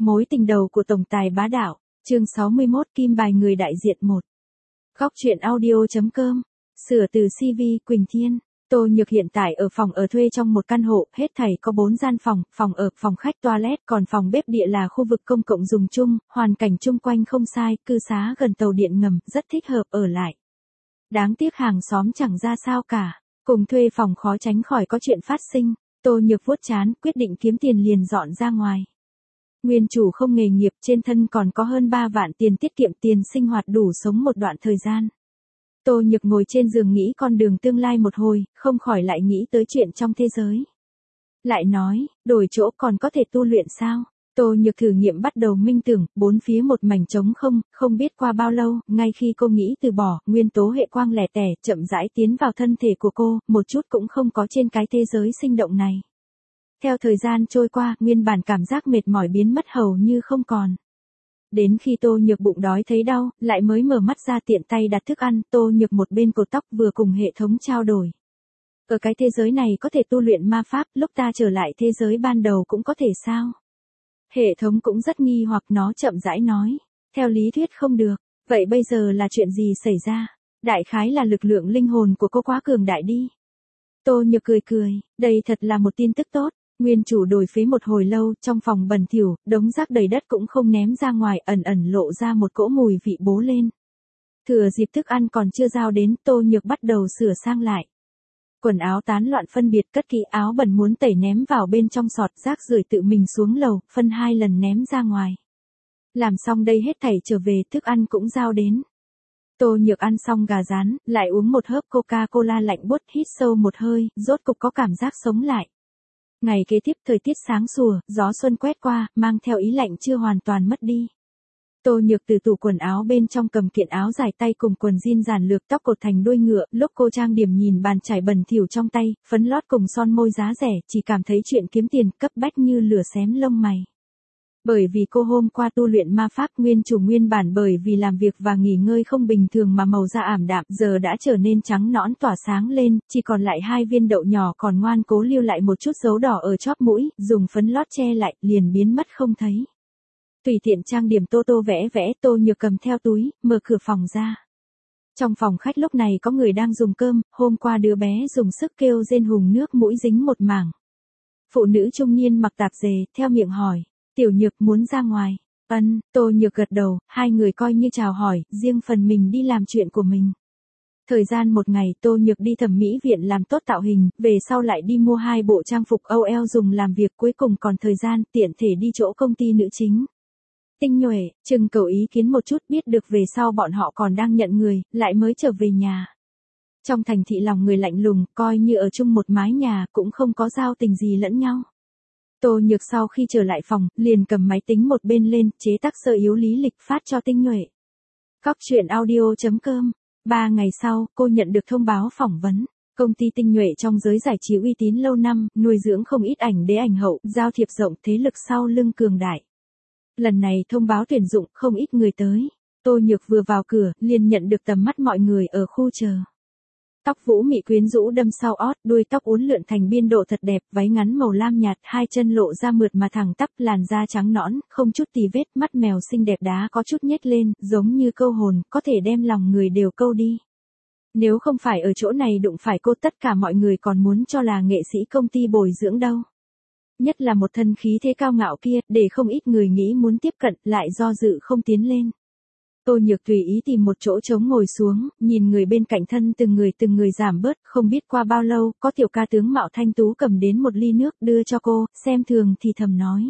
Mối tình đầu của tổng tài bá đạo, chương 61 Kim bài người đại diện 1. Góc truyện audio.com. Sửa từ CV Quỳnh Thiên. Tô Nhược hiện tại ở phòng ở thuê trong một căn hộ, hết thảy có 4 gian phòng, phòng ở, phòng khách toilet, còn phòng bếp địa là khu vực công cộng dùng chung, hoàn cảnh chung quanh không sai, cư xá gần tàu điện ngầm, rất thích hợp ở lại. Đáng tiếc hàng xóm chẳng ra sao cả, cùng thuê phòng khó tránh khỏi có chuyện phát sinh, Tô Nhược vuốt trán, quyết định kiếm tiền liền dọn ra ngoài. Nguyên chủ không nghề nghiệp, trên thân còn có hơn 3 vạn tiền tiết kiệm, tiền sinh hoạt đủ sống một đoạn thời gian. Tô Nhược ngồi trên giường nghĩ con đường tương lai một hồi, không khỏi lại nghĩ tới chuyện trong thế giới. Lại nói, đổi chỗ còn có thể tu luyện sao? Tô Nhược thử nghiệm bắt đầu minh tưởng, bốn phía một mảnh trống không, không biết qua bao lâu, ngay khi cô nghĩ từ bỏ, nguyên tố hệ quang lẻ tẻ, chậm rãi tiến vào thân thể của cô, một chút cũng không có trên cái thế giới sinh động này. Theo thời gian trôi qua, nguyên bản cảm giác mệt mỏi biến mất hầu như không còn. Đến khi Tô Nhược bụng đói thấy đau, lại mới mở mắt ra tiện tay đặt thức ăn, Tô Nhược một bên cột tóc vừa cùng hệ thống trao đổi. Ở cái thế giới này có thể tu luyện ma pháp, lúc ta trở lại thế giới ban đầu cũng có thể sao? Hệ thống cũng rất nghi hoặc, nó chậm rãi nói. Theo lý thuyết không được, vậy bây giờ là chuyện gì xảy ra? Đại khái là lực lượng linh hồn của cô quá cường đại đi. Tô Nhược cười cười, đây thật là một tin tức tốt. Nguyên chủ đổi phế một hồi lâu, trong phòng bẩn thỉu, đống rác đầy đất cũng không ném ra ngoài, ẩn ẩn lộ ra một cỗ mùi vị bố lên. Thừa dịp thức ăn còn chưa giao đến, Tô Nhược bắt đầu sửa sang lại. Quần áo tán loạn phân biệt, cất kỹ áo bẩn muốn tẩy ném vào bên trong sọt, rác rưởi tự mình xuống lầu, phân 2 lần ném ra ngoài. Làm xong đây hết thảy trở về, thức ăn cũng giao đến. Tô Nhược ăn xong gà rán, lại uống một hớp Coca-Cola lạnh buốt, hít sâu một hơi, rốt cục có cảm giác sống lại. Ngày kế tiếp thời tiết sáng sủa, gió xuân quét qua, mang theo ý lạnh chưa hoàn toàn mất đi. Tô Nhược từ tủ quần áo bên trong cầm kiện áo dài tay cùng quần jean giản lược, tóc cột thành đuôi ngựa, lúc cô trang điểm nhìn bàn chải bẩn thỉu trong tay, phấn lót cùng son môi giá rẻ, chỉ cảm thấy chuyện kiếm tiền cấp bách như lửa xém lông mày. Bởi vì cô hôm qua tu luyện ma pháp, nguyên chủ nguyên bản bởi vì làm việc và nghỉ ngơi không bình thường mà màu da ảm đạm, giờ đã trở nên trắng nõn tỏa sáng lên, chỉ còn lại 2 viên đậu nhỏ còn ngoan cố lưu lại một chút dấu đỏ ở chóp mũi, dùng phấn lót che lại, liền biến mất không thấy. Tùy tiện trang điểm tô tô vẽ vẽ, Tô Nhược cầm theo túi, mở cửa phòng ra. Trong phòng khách lúc này có người đang dùng cơm, hôm qua đứa bé dùng sức kêu rên hùng nước mũi dính một mảng. Phụ nữ trung niên mặc tạp dề, theo miệng hỏi. Tiểu Nhược muốn ra ngoài. Tô Nhược gật đầu, hai người coi như chào hỏi, riêng phần mình đi làm chuyện của mình. Thời gian một ngày, Tô Nhược đi thẩm mỹ viện làm tốt tạo hình, về sau lại đi mua 2 bộ trang phục OL dùng làm việc, cuối cùng còn thời gian, tiện thể đi chỗ công ty nữ chính. Tinh nhuệ, trưng cầu ý kiến một chút, biết được về sau bọn họ còn đang nhận người, lại mới trở về nhà. Trong thành thị lòng người lạnh lùng, coi như ở chung một mái nhà, cũng không có giao tình gì lẫn nhau. Tô Nhược sau khi trở lại phòng, liền cầm máy tính một bên lên, chế tác sơ yếu lý lịch phát cho Tinh nhuệ. Góc truyện audio.com. 3 ngày sau, cô nhận được thông báo phỏng vấn. Công ty Tinh nhuệ trong giới giải trí uy tín lâu năm, nuôi dưỡng không ít ảnh đế ảnh hậu, giao thiệp rộng, thế lực sau lưng cường đại. Lần này thông báo tuyển dụng, không ít người tới. Tô Nhược vừa vào cửa, liền nhận được tầm mắt mọi người ở khu chờ. Tóc vũ mị quyến rũ đâm sau ót, đuôi tóc uốn lượn thành biên độ thật đẹp, váy ngắn màu lam nhạt, 2 chân lộ ra mượt mà thẳng tắp, làn da trắng nõn, không chút tì vết, mắt mèo xinh đẹp đá có chút nhếch lên, giống như câu hồn, có thể đem lòng người đều câu đi. Nếu không phải ở chỗ này đụng phải cô, tất cả mọi người còn muốn cho là nghệ sĩ công ty bồi dưỡng đâu. Nhất là một thân khí thế cao ngạo kia, để không ít người nghĩ muốn tiếp cận, lại do dự không tiến lên. Tô Nhược tùy ý tìm một chỗ trống ngồi xuống, nhìn người bên cạnh thân từng người giảm bớt, không biết qua bao lâu, có tiểu ca tướng mạo thanh tú cầm đến một ly nước đưa cho cô, xem thường thì thầm nói.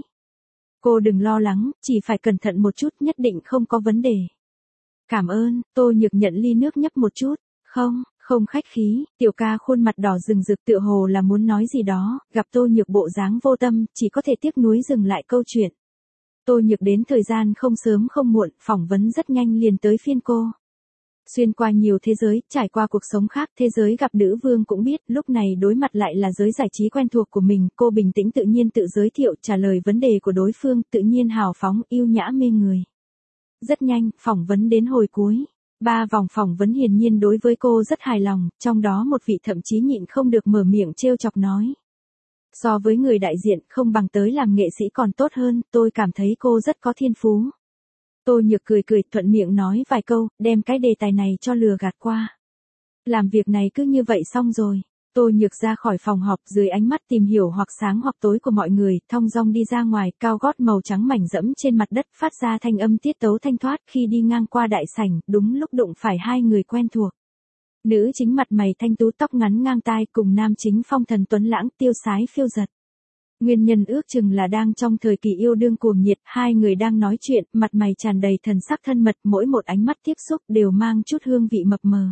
Cô đừng lo lắng, chỉ phải cẩn thận một chút, nhất định không có vấn đề. Cảm ơn, Tô Nhược nhận ly nước nhấp một chút, không khách khí, tiểu ca khuôn mặt đỏ rừng rực tựa hồ là muốn nói gì đó, gặp Tô Nhược bộ dáng vô tâm, chỉ có thể tiếc nuối dừng lại câu chuyện. Tô Nhược đến thời gian không sớm không muộn, phỏng vấn rất nhanh liền tới phiên cô. Xuyên qua nhiều thế giới, trải qua cuộc sống khác, thế giới gặp nữ vương cũng biết, lúc này đối mặt lại là giới giải trí quen thuộc của mình, cô bình tĩnh tự nhiên tự giới thiệu, trả lời vấn đề của đối phương, tự nhiên hào phóng, yêu nhã mê người. Rất nhanh, phỏng vấn đến hồi cuối. 3 vòng phỏng vấn hiển nhiên đối với cô rất hài lòng, trong đó một vị thậm chí nhịn không được mở miệng trêu chọc nói. So với người đại diện không bằng tới làm nghệ sĩ còn tốt hơn, tôi cảm thấy cô rất có thiên phú. Tô Nhược cười cười thuận miệng nói vài câu, đem cái đề tài này cho lừa gạt qua. Làm việc này cứ như vậy xong rồi. Tô Nhược ra khỏi phòng họp dưới ánh mắt tìm hiểu hoặc sáng hoặc tối của mọi người, thong dong đi ra ngoài, cao gót màu trắng mảnh dẫm trên mặt đất phát ra thanh âm tiết tấu thanh thoát khi đi ngang qua đại sảnh, đúng lúc đụng phải hai người quen thuộc. Nữ chính mặt mày thanh tú tóc ngắn ngang tai cùng nam chính phong thần tuấn lãng tiêu sái phiêu giật. Nguyên nhân ước chừng là đang trong thời kỳ yêu đương cuồng nhiệt, hai người đang nói chuyện, mặt mày tràn đầy thần sắc thân mật, mỗi một ánh mắt tiếp xúc đều mang chút hương vị mập mờ.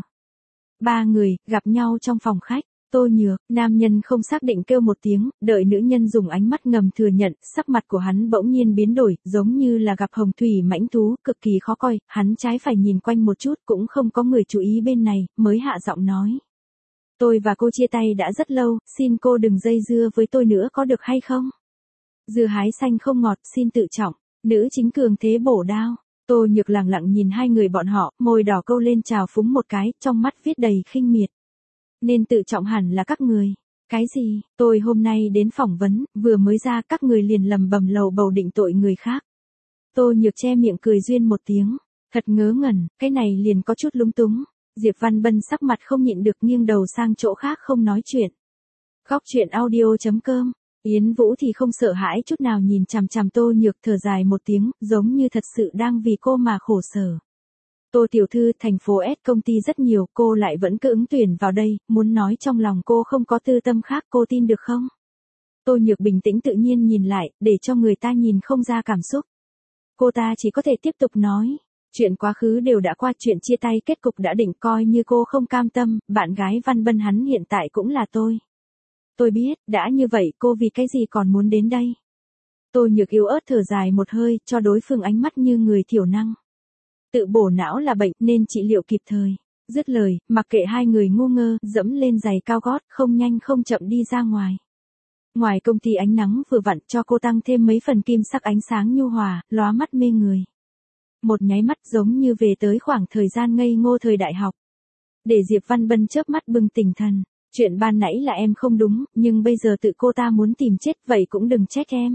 Ba người, gặp nhau trong phòng khách. Tô Nhược, nam nhân không xác định kêu một tiếng, đợi nữ nhân dùng ánh mắt ngầm thừa nhận, sắc mặt của hắn bỗng nhiên biến đổi, giống như là gặp hồng thủy mãnh thú, cực kỳ khó coi, hắn trái phải nhìn quanh một chút cũng không có người chú ý bên này, mới hạ giọng nói. Tôi và cô chia tay đã rất lâu, xin cô đừng dây dưa với tôi nữa có được hay không? Dưa hái xanh không ngọt, xin tự trọng, nữ chính cường thế bổ đao. Tô Nhược lặng lặng nhìn hai người bọn họ, môi đỏ câu lên trào phúng một cái, trong mắt viết đầy khinh miệt. Nên tự trọng hẳn là các người. Cái gì, tôi hôm nay đến phỏng vấn, vừa mới ra các người liền lầm bầm lầu bầu định tội người khác. Tô Nhược che miệng cười duyên một tiếng, thật ngớ ngẩn, cái này liền có chút lúng túng. Diệp Văn Bân sắc mặt không nhịn được nghiêng đầu sang chỗ khác không nói chuyện. Góc chuyện audio.com, Yến Vũ thì không sợ hãi chút nào nhìn chằm chằm Tô Nhược thở dài một tiếng, giống như thật sự đang vì cô mà khổ sở. Tô tiểu thư, thành phố S công ty rất nhiều, cô lại vẫn cứ ứng tuyển vào đây, muốn nói trong lòng cô không có tư tâm khác, cô tin được không? Tô Nhược bình tĩnh tự nhiên nhìn lại, để cho người ta nhìn không ra cảm xúc. Cô ta chỉ có thể tiếp tục nói, chuyện quá khứ đều đã qua, chuyện chia tay kết cục đã định, coi như cô không cam tâm, bạn gái Văn Bân hắn hiện tại cũng là tôi. Tôi biết, đã như vậy cô vì cái gì còn muốn đến đây? Tô Nhược yếu ớt thở dài một hơi, cho đối phương ánh mắt như người thiểu năng. Tự bổ não là bệnh nên trị liệu kịp thời. Dứt lời, mặc kệ hai người ngu ngơ, dẫm lên giày cao gót, không nhanh không chậm đi ra ngoài. Ngoài công ty ánh nắng vừa vặn cho cô tăng thêm mấy phần kim sắc ánh sáng nhu hòa, lóa mắt mê người. Một nháy mắt giống như về tới khoảng thời gian ngây ngô thời đại học. Để Diệp Văn Bân chớp mắt bừng tỉnh thần. Chuyện ban nãy là em không đúng, nhưng bây giờ tự cô ta muốn tìm chết vậy cũng đừng trách em.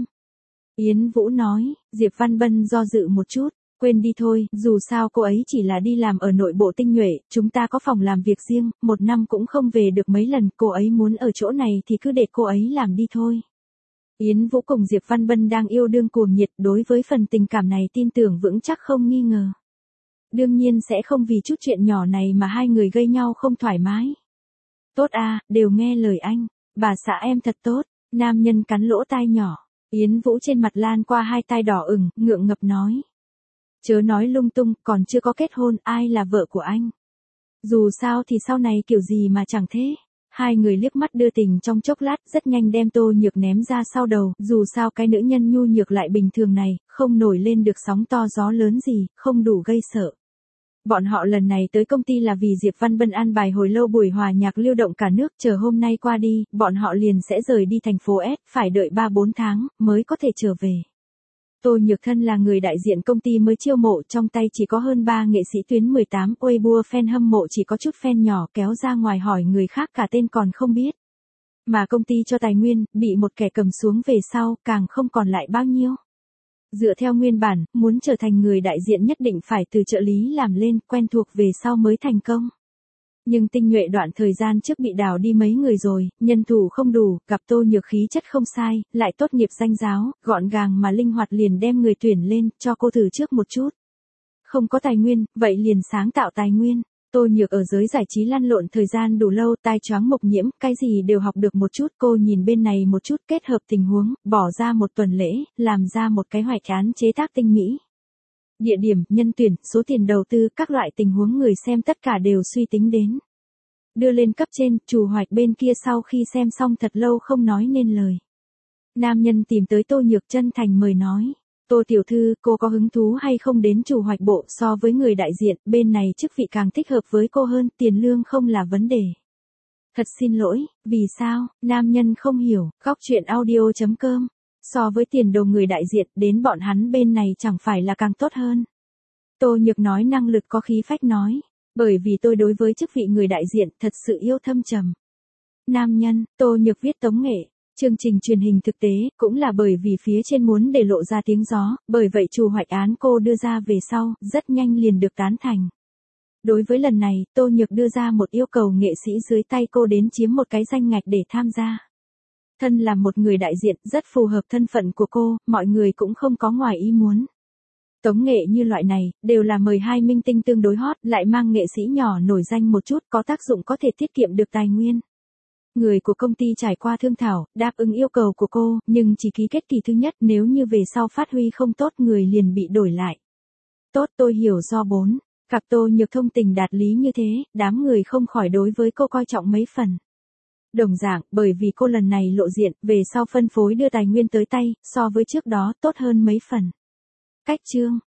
Yến Vũ nói, Diệp Văn Bân do dự một chút. Quên đi thôi, dù sao cô ấy chỉ là đi làm ở nội bộ tinh nhuệ, chúng ta có phòng làm việc riêng, một năm cũng không về được mấy lần, cô ấy muốn ở chỗ này thì cứ để cô ấy làm đi thôi. Yến Vũ cùng Diệp Văn Bân đang yêu đương cuồng nhiệt, đối với phần tình cảm này tin tưởng vững chắc không nghi ngờ. Đương nhiên sẽ không vì chút chuyện nhỏ này mà hai người gây nhau không thoải mái. Tốt à, đều nghe lời anh, bà xã em thật tốt, nam nhân cắn lỗ tai nhỏ, Yến Vũ trên mặt lan qua hai tai đỏ ửng, ngượng ngập nói. Chớ nói lung tung, còn chưa có kết hôn, ai là vợ của anh? Dù sao thì sau này kiểu gì mà chẳng thế. Hai người liếc mắt đưa tình trong chốc lát, rất nhanh đem Tô Nhược ném ra sau đầu, dù sao cái nữ nhân nhu nhược lại bình thường này, không nổi lên được sóng to gió lớn gì, không đủ gây sợ. Bọn họ lần này tới công ty là vì Diệp Văn Bân an bài hồi lâu buổi hòa nhạc lưu động cả nước, chờ hôm nay qua đi, bọn họ liền sẽ rời đi thành phố S, phải đợi 3-4 tháng, mới có thể trở về. Tô Nhược Thân là người đại diện công ty mới chiêu mộ, trong tay chỉ có hơn 3 nghệ sĩ tuyến 18, Weibo fan hâm mộ chỉ có chút fan nhỏ, kéo ra ngoài hỏi người khác cả tên còn không biết. Mà công ty cho tài nguyên, bị một kẻ cầm xuống về sau, càng không còn lại bao nhiêu. Dựa theo nguyên bản, muốn trở thành người đại diện nhất định phải từ trợ lý làm lên, quen thuộc về sau mới thành công. Nhưng tinh nhuệ đoạn thời gian trước bị đào đi mấy người rồi, nhân thủ không đủ, gặp Tô Nhược khí chất không sai, lại tốt nghiệp danh giáo, gọn gàng mà linh hoạt liền đem người tuyển lên, cho cô thử trước một chút. Không có tài nguyên, vậy liền sáng tạo tài nguyên. Tô Nhược ở giới giải trí lăn lộn thời gian đủ lâu, tai choáng mộc nhiễm, cái gì đều học được một chút, cô nhìn bên này một chút, kết hợp tình huống, bỏ ra một tuần lễ, làm ra một cái hoạch án chế tác tinh mỹ. Địa điểm, nhân tuyển, số tiền đầu tư, các loại tình huống người xem tất cả đều suy tính đến. Đưa lên cấp trên, chủ hoạch bên kia sau khi xem xong thật lâu không nói nên lời. Nam nhân tìm tới Tô Nhược chân thành mời nói. Tô tiểu thư, cô có hứng thú hay không đến chủ hoạch bộ, so với người đại diện, bên này chức vị càng thích hợp với cô hơn, tiền lương không là vấn đề. Thật xin lỗi, vì sao, nam nhân không hiểu, góc chuyện audio.com. So với tiền đồ người đại diện, đến bọn hắn bên này chẳng phải là càng tốt hơn. Tô Nhược nói năng lực có khí phách nói. Bởi vì tôi đối với chức vị người đại diện thật sự yêu thâm trầm. Nam nhân, Tô Nhược viết tống nghệ. Chương trình truyền hình thực tế, cũng là bởi vì phía trên muốn để lộ ra tiếng gió, bởi vậy chủ hoạch án cô đưa ra về sau, rất nhanh liền được tán thành. Đối với lần này, Tô Nhược đưa ra một yêu cầu nghệ sĩ dưới tay cô đến chiếm một cái danh ngạch để tham gia. Thân là một người đại diện rất phù hợp thân phận của cô, mọi người cũng không có ngoài ý muốn. Tống nghệ như loại này, đều là mời hai minh tinh tương đối hot, lại mang nghệ sĩ nhỏ nổi danh một chút, có tác dụng có thể tiết kiệm được tài nguyên. Người của công ty trải qua thương thảo, đáp ứng yêu cầu của cô, nhưng chỉ ký kết kỳ thứ nhất, nếu như về sau phát huy không tốt người liền bị đổi lại. Tốt, tôi hiểu do 4. Cặp Tô Nhược thông tình đạt lý như thế, đám người không khỏi đối với cô coi trọng mấy phần. Đồng dạng, bởi vì cô lần này lộ diện, về sau phân phối đưa tài nguyên tới tay, so với trước đó tốt hơn mấy phần. Cách chương